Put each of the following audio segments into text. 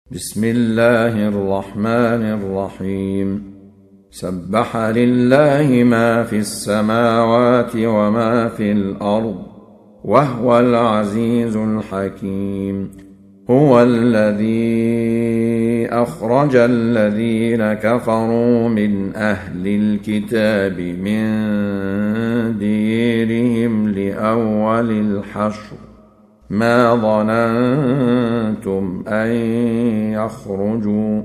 بسم الله الرحمن الرحيم. سبح لله ما في السماوات وما في الأرض وهو العزيز الحكيم. هو الذي أخرج الذين كفروا من أهل الكتاب من ديرهم لأول الحشر ما ظننتم أن يخرجوا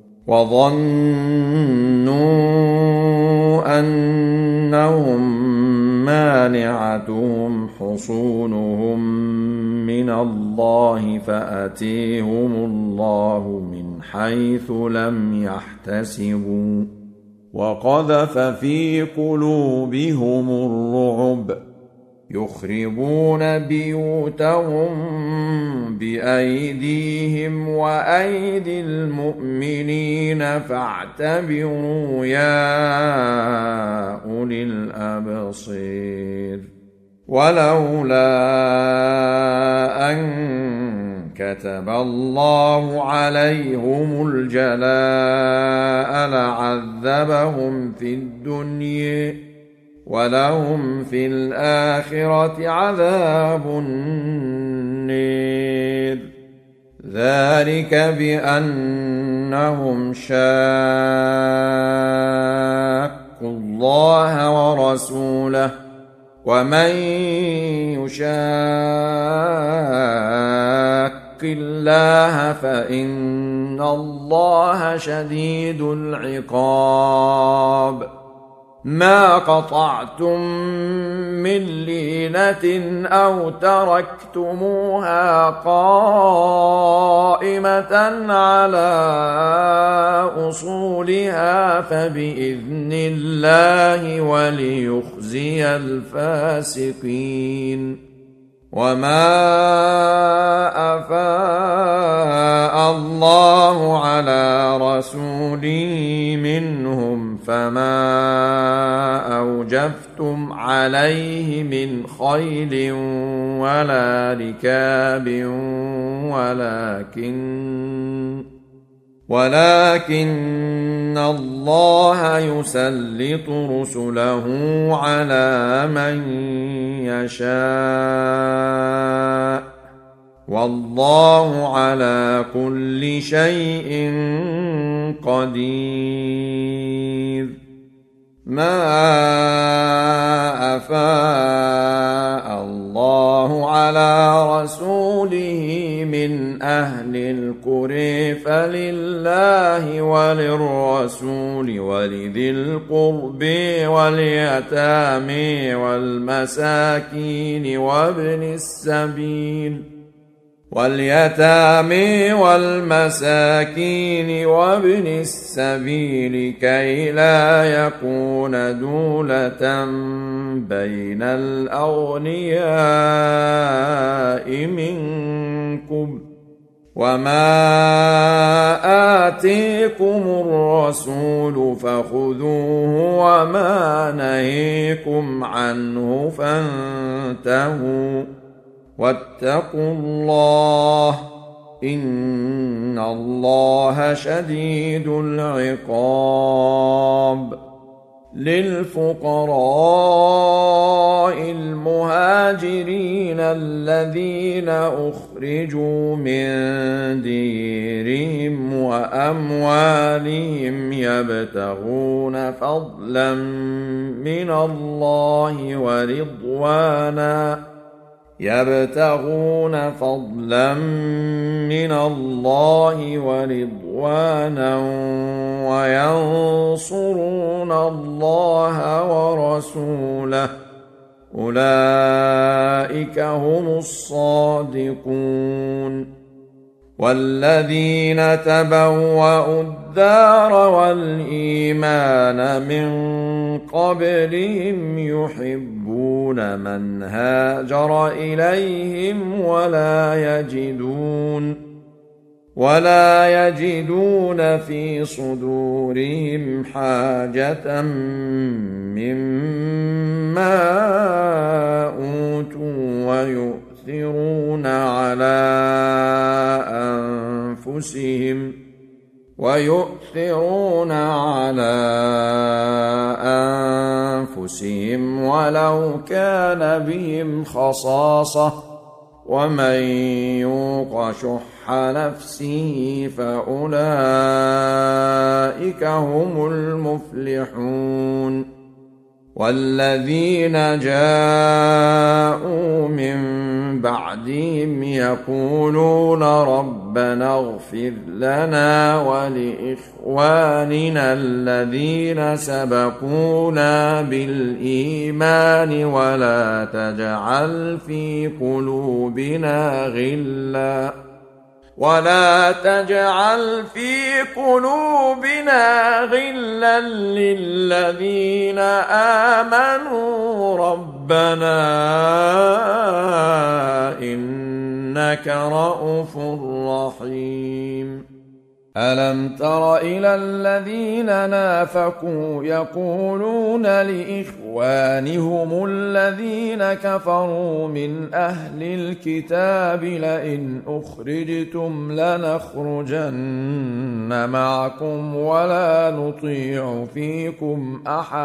وظنوا أنهم مانعتهم حصونهم من الله فأتيهم الله من حيث لم يحتسبوا وقذف في قلوبهم الرعب يخربون بيوتهم بأيديهم وأيدي المؤمنين فاعتبروا يا أولي الأبصير. ولولا أن كتب الله عليهم الجلاء لعذبهم في الدنيا ولهم في الآخرة عذاب النير. ذلك بأنهم شاقوا الله ورسوله ومن يشاق الله فإن الله شديد العقاب. ما قطعتم من لينة أو تركتموها قائمة على أصولها فبإذن الله وليخزي الفاسقين. وما أفاء الله على رسوله منهم فما أوجفتم عليه من خيل ولا ركاب ولكن الله يسلط رسله على من يشاء والله على كل شيء قدير. ما أفاء الله على رسوله من أهل القرى فلله وللرسول ولذي القرب واليتامى والمساكين وابن السبيل كي لا يكون دولة بين الأغنياء منكم. وما آتيكم الرسول فخذوه وما نهيكم عنه فانتهوا واتقوا الله إن الله شديد العقاب. للفقراء المهاجرين الذين أخرجوا من ديرهم وأموالهم يبتغون فضلا من الله ورضوانا وينصرون الله ورسوله أولئك هم الصادقون. والذين تبوأوا الدار والإيمان من قبلهم يحبون من هاجر إليهم ولا يجدون في صدورهم حاجة مما أوتوا ويؤثرون على أنفسهم ويؤثرون على أنفسهم ولو كان بهم خصاصة ومن يوق شح نفسه فأولئك هم المفلحون والذين جاءوا من بعدهم يقولون ربنا اغفر لنا ولإخواننا الذين سبقونا بالإيمان ولا تجعل في قلوبنا غلا للذين آمنوا ربنا إنك رءوف رحيم ألم تر إلى الذين نافقوا يقولون لإخوانهم الذين كفروا من أهل الكتاب لئن أخرجتم لنخرجن معكم ولا نطيع فيكم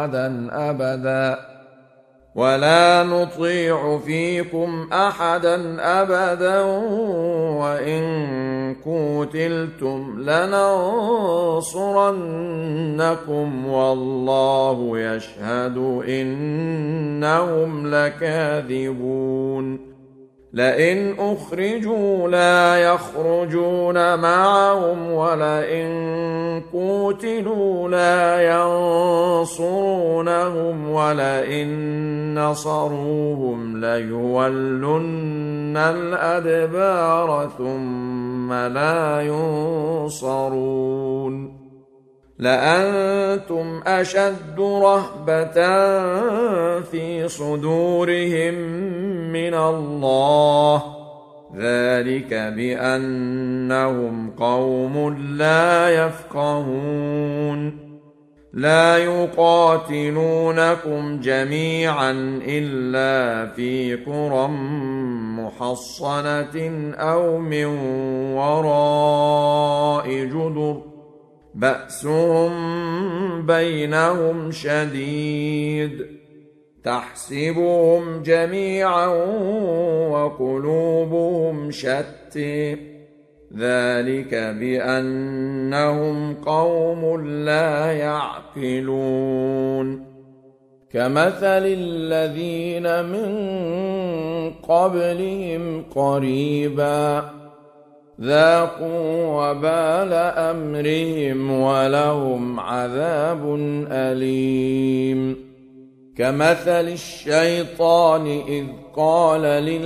أحدا أبدا وإن قوتلتم لننصرنكم والله يشهد إنهم لكاذبون لئن أخرجوا لا يخرجون معهم ولئن قوتلوا لا ينصرونهم ولئن نصروهم ليولن الأدبار ثم لا ينصرون لأنتم أشد رهبة في صدورهم من الله ذلك بأنهم قوم لا يفقهون لا يقاتلونكم جميعا إلا في قرى محصنة أو من وراء جدر بأسهم بينهم شديد تحسبهم جميعا وقلوبهم شتى ذلك بأنهم قوم لا يعقلون كمثل الذين من قبلهم قريبا ذاقوا وبال أمرهم ولهم عذاب أليم كمثل الشيطان إذ قال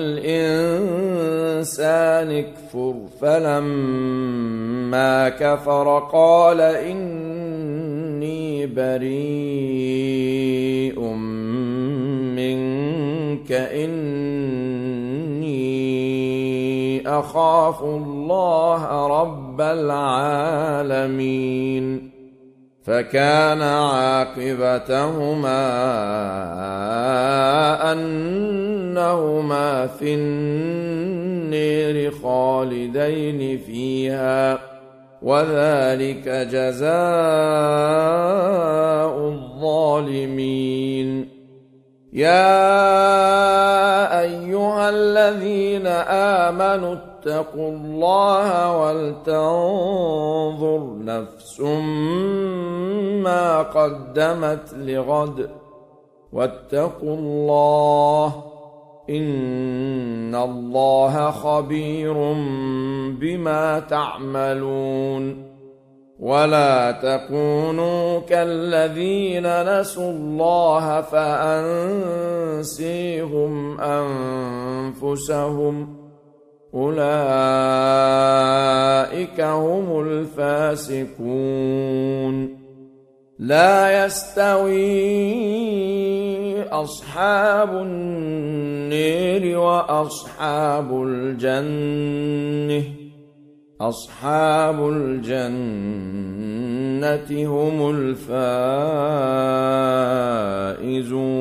للإنسان اكفر فلما كفر قال إني بريء منك إني أخاف الله رب العالمين فكان عاقبتهما أنهما في النير خالدين فيها وذلك جزاء الظالمين يا أيها الذين آمنوا اتقوا الله ولتنظر نفس ما قدمت لغد واتقوا الله إن الله خبير بما تعملون ولا تكونوا كالذين نسوا الله فأنسيهم أنفسهم أولئك هم الفاسقون لا يستوي أصحاب النير وأصحاب الجنة أصحاب الجنة هم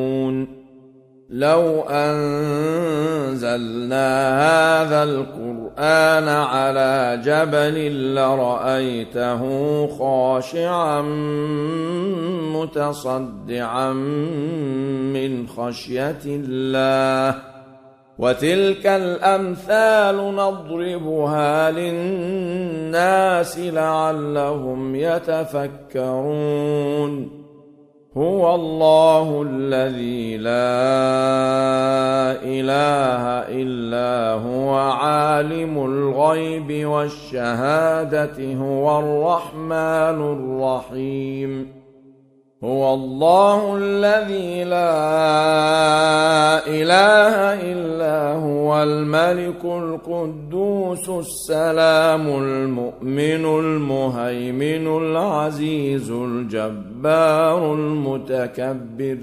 الفائزون لو أنزلنا هذا القرآن القرآن على جبل لرأيته خاشعا متصدعا من خشية الله وتلك الأمثال نضربها للناس لعلهم يتفكرون هو الله الذي لا إله إلا هو عالم الغيب والشهادة هو الرحمن الرحيم هو الله الذي لا إله إلا هو الملك القدوس السلام المؤمن المهيمن العزيز الجبار المتكبر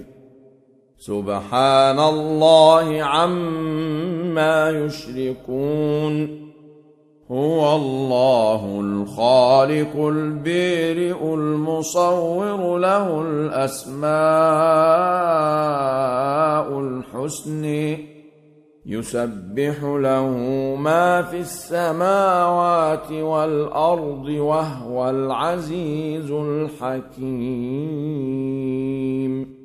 سبحان الله عما يشركون هو الله الخالق البارئ المصور له الأسماء الحسن يسبح له ما في السماوات والأرض وهو العزيز الحكيم